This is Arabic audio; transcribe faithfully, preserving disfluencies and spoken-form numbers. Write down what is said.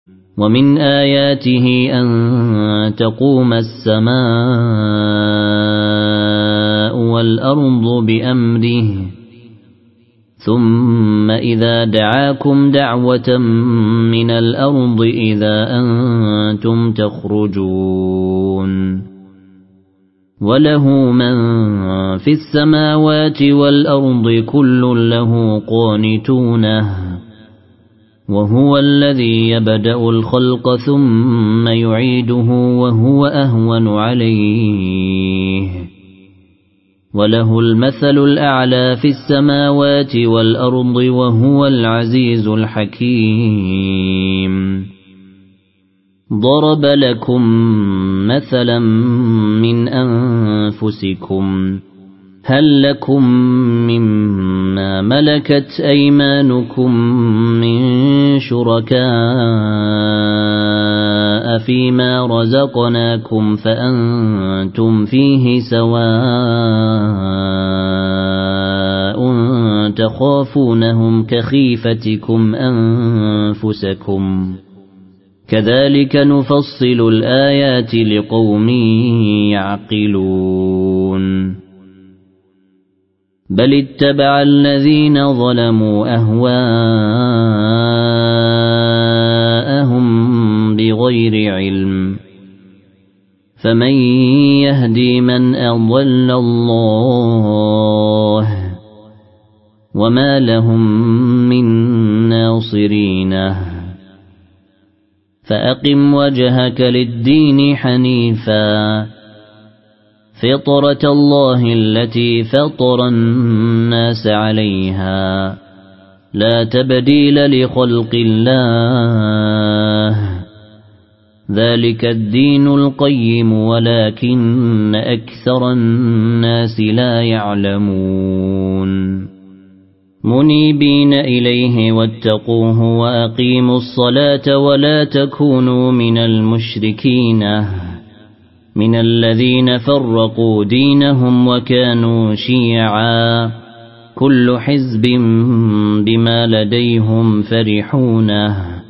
ومن آياته أن تقوم السماء والأرض بأمره ثم إذا دعاكم دعوة من الأرض إذا أنتم تخرجون وله من في السماوات والأرض كل له قانتونه وهو الذي يبدأ الخلق ثم يعيده وهو أهون عليه وله المثل الأعلى في السماوات والأرض وهو العزيز الحكيم ضرب لكم مثلا من أنفسكم هل لكم مما ملكت أيمانكم من شركاء فيما رزقناكم فأنتم فيه سواء تخافونهم كخيفتكم أنفسكم كذلك نفصل الآيات لقوم يعقلون بل اتبع الذين ظلموا أهواءهم بغير علم فمن يهدي من أضل الله وما لهم من ناصرين فأقم وجهك للدين حنيفا فطرة الله التي فطر الناس عليها لا تبديل لخلق الله ذلك الدين القيم ولكن أكثر الناس لا يعلمون منيبين إليه واتقوه وأقيموا الصلاة ولا تكونوا من المشركين من الذين فرقوا دينهم وكانوا شيعا كل حزب بما لديهم فرحونه